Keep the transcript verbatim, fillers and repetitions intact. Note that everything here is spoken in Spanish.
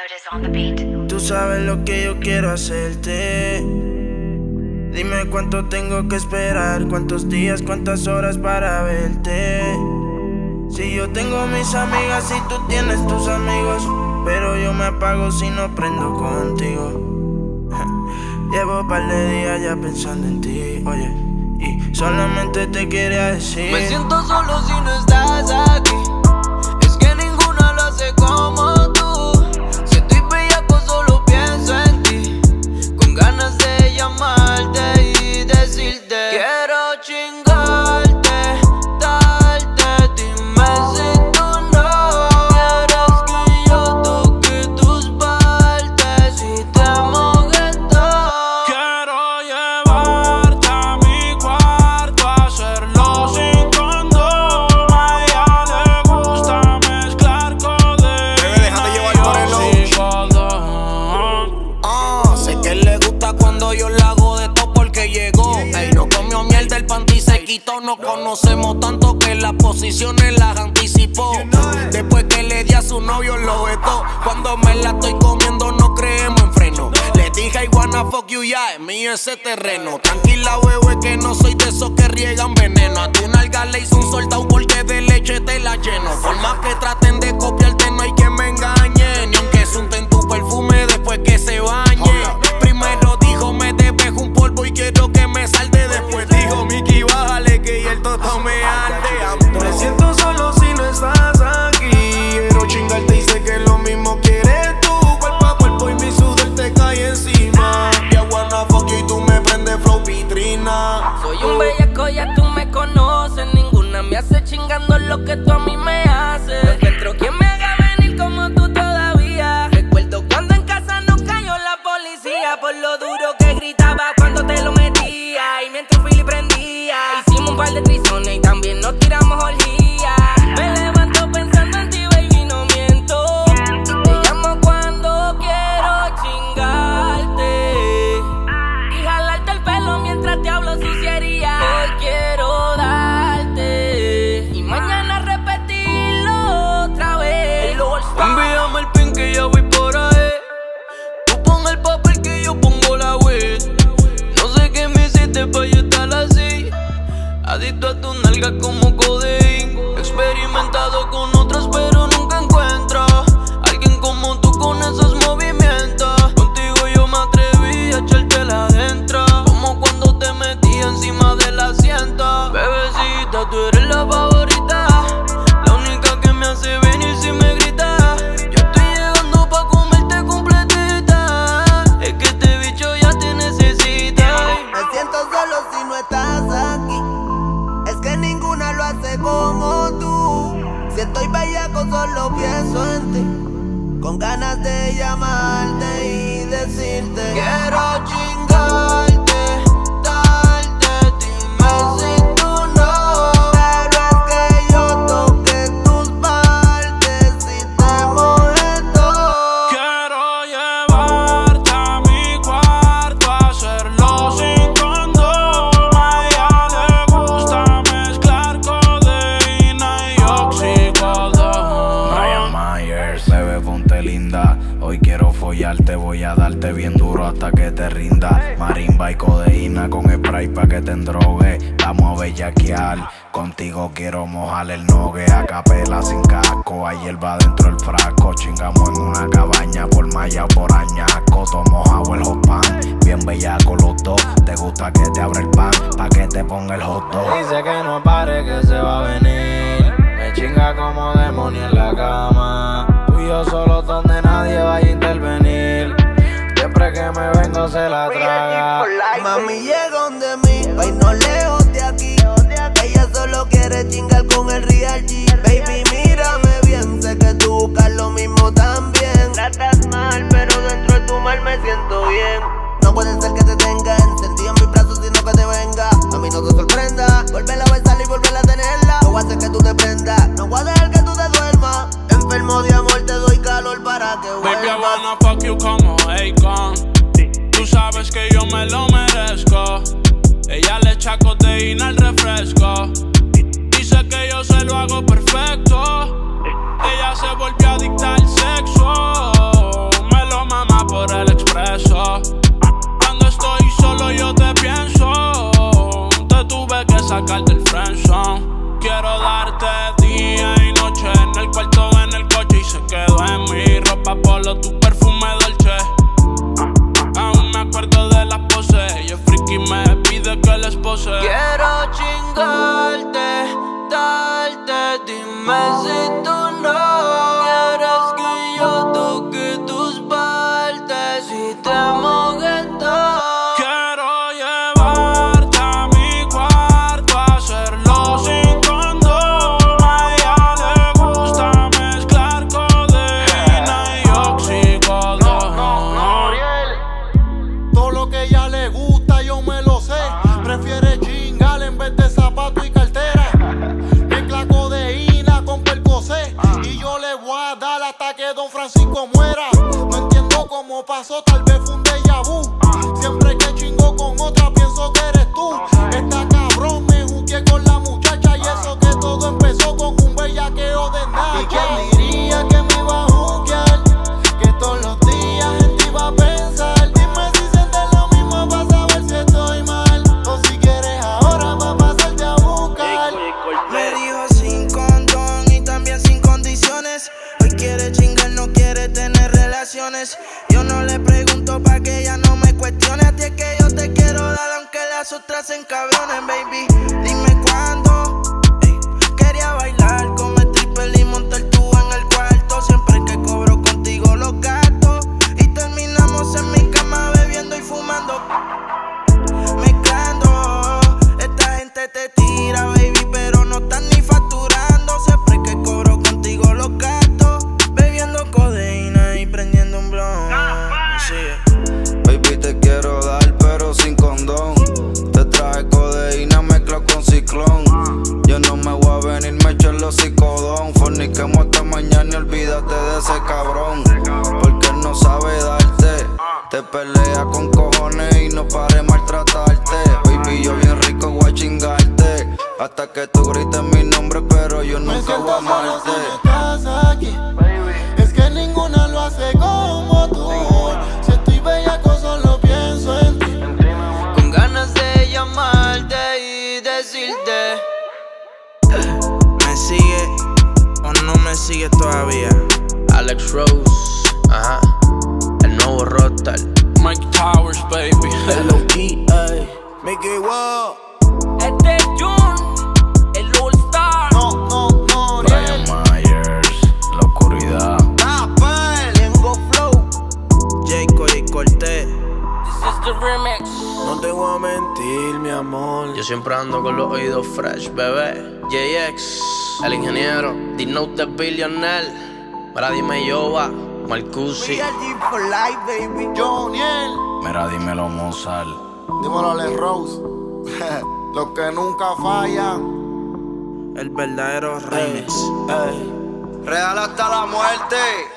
Tú sabes lo que yo quiero hacerte. Dime cuánto tengo que esperar, cuántos días, cuántas horas para verte. Si yo tengo mis amigas y tú tienes tus amigos, pero yo me apago si no prendo contigo. Llevo un par de días ya pensando en ti, oye, y solamente te quería decir: me siento solo si no estás aquí. Es que ninguno lo hace como tú. Si estoy bellaco solo pienso en ti, con ganas de llamarte y decirte: quiero chingarte, darte. Dime si tú no quieres que yo toque tus partes, si te molesto. Quiero llevarte a mi cuarto, hacerlo sin condón. A ella le gusta mezclar codeína y oxicodón. Ah, sé que le gusta cuando yo la hago de todo porque llegó. Ey, no comió miel del panty, se quitó. No conocemos tanto que las posiciones las anticipó. Después que le di a su novio lo vetó. Cuando me la estoy comiendo no creemos en freno. Le dije I wanna fuck you, ya es mío ese terreno. Tranquila bebé que no soy de esos que riegan veneno. A tu nalga le hice un soldado porque de leche te la lleno. Por más que traten de copiarte no hay quien me engañe, ni aunque sunten tu perfume después que se bañe. Primero dijo me debes un polvo y quiero que me salte. Después dijo Miki bájale que ya el toto me arde. Me siento solo si no estás aquí. Quiero chingarte y sé que lo mismo quieres tú. Cuerpo a cuerpo y mi sudor te cae encima. I wanna fuck you y tú me prendes flow vitrina. Soy un bellaco, ya tú me conoces. Ninguna me hace chingando lo que tú a mí me haces. No encuentro quien me haga venir como tú todavía. Recuerdo cuando en casa nos cayó la policía por lo duro que gritaba cuando te lo metía. Y mientras Philly prendía, hicimos un par de trizones y también nos tiramos orgías. Me levanto pensando en ti, baby, no miento. Te llamo cuando quiero chingarte y jalarte el pelo mientras te hablo suciería. Hoy quiero darte y mañana repetirlo otra vez. Envíame el pin que ya voy por ahí. Tú pon el papel que yo pongo la weed. No sé qué me hiciste pa' yo estar así. Adicto a tu nalga como codeín. Experimentado con otras pero nunca encuentro alguien como tú con esos movimientos. Contigo yo me atreví a echártela adentro, como cuando te metí encima del asiento. Bebecita, tú eres la favorita, la única que me hace venir si me gritas. Yo estoy llegando pa' comerte completita. Es que este bicho ya te necesita. Me siento solo si no estás aquí. Es que ninguna lo hace como tú. Si estoy bellaco solo pienso en ti, con ganas de llamarte y decirte: quiero chingarte, darte. Dime si tú no quieres que yo toque tus partes, si te molesto. Quiero llevarte a mi cuarto, hacerlo sin condón. A ella le gusta mezclar codeína y oxicodón. Brian Myers, bebé ponte linda. Hoy quiero follarte, voy a darte bien duro hasta que te rinda. Marimba y codeína con spray pa' que te endrogue. Vamos a bellaquear, contigo quiero mojar el nogue. A capela sin casco, hay hierba dentro del frasco. Chingamos en una cabaña por malla o por añasco. Tomo mojado el hot pan, bien bellaco los dos. Te gusta que te abra el pan, pa' que te ponga el hot dog. Dice que no pare, que se va a venir. Me chinga como demonio en la cama. Tú y yo solos donde nadie vaya a intervenir. Siempre que me vengo se la traga. Mami, llega donde mí, pa' irnos lejos de aquí. Ella solo quiere chingar con el Real G. Baby, mírame bien, sé que tú buscas lo mismo también. Tratas mal, pero dentro de tu mal me siento bien. No puede ser que te tenga encendido en mis brazos, sino que te venga. A mí no te sorprenda, volver a besarla y volver a tenerla. No voy a hacer que tú te prendas, no voy a dejar que tú te duermas. Enfermo de amor, te doy calor para que vuelvas. Baby, I wanna fuck you como Akon. Tú sabes que yo me lo merezco. Ella le echa codeína al refresco. Dice que yo se lo hago perfecto. Ella se volvió adicta al sexo. ropa polo, tu perfume dolce. Aún me acuerdo de las poses. Ella friki me pide que la espose. Quiero chingarte, darte, dime si tú no quieres que yo toque tus partes y te moje todo. Quiero llevarte a mi cuarto, hacerlo sin condón. A ella le gusta mezclar codeína y oxicodón. Todo lo que ella le gusta yo me lo sé. Prefiere chingar en vez de zapato y cartera. Mezcla codeína con Percocet y yo le voy a dar hasta que Don Francisco muera. No entiendo cómo pasó, tal vez fue un déjà vu. Siempre que chingo con otra pienso que eres tú. Está cabrón, me jugué con la muchacha y eso que todo empezó con un bellaqueo de nada. ¿Y quién diría que me iba a juguear? Que todos los días en ti iba a pensar. Dime si sientes lo mismo para saber si estoy mal o si quieres ahora para pasarte a buscar. Me dijo sin condón y también sin condiciones. Hoy quiere chingar, no quiere tener relaciones. Yo no le pregunto pa' que ella no me cuestione. A ti es que yo te quiero dar aunque las otras se encabronen, baby. Dime cuándo. Ey, quería bailar con el triple y montar tú en el cuarto. Siempre que cobro contigo los gastos y terminamos en mi cama bebiendo y fumando, mezclando. Esta gente te tira, baby, pero no están ni facturando. Siempre que cobro contigo los gastos, bebiendo codeína y prendiendo un blon. Sí. Baby, te quiero dar, pero sin condón. Te traje codeína mezcla con ciclón. Yo no me voy a venir, me echo los psicodón. Forniquemos hasta mañana y olvídate de ese cabrón. Porque él no sabe darte. Te pelea con cojones y no pare maltratarte. Baby, yo bien rico voy a chingarte hasta que tú grites mi nombre, pero yo Me nunca siento voy a solo amarte. si no estás aquí. Es que ninguna lo hace como tú. Si estoy bellaco solo pienso en ti. Con ganas de llamarte y decirte ¿Me sigue o no me sigue todavía? Alex Rose, ajá, el nuevo Rockstar. Mike Towers, baby. Hello Key, ay. Mickey Wow. este es Jun, el All Star. No, no, no, Brian Myers, la oscuridad. Tengo flow. Jayco y Cortés. This is the remix. No te voy a mentir, mi amor. Yo siempre ando con los oídos fresh, bebé. J X, el ingeniero, The Note the Billionaire. Para dime Yoba, Marcusi. Real G for life, baby. Joniel. Mira, dímelo, Mozart. Dímelo a Les Rose. Los que nunca fallan. El verdadero remix. Real hasta la muerte.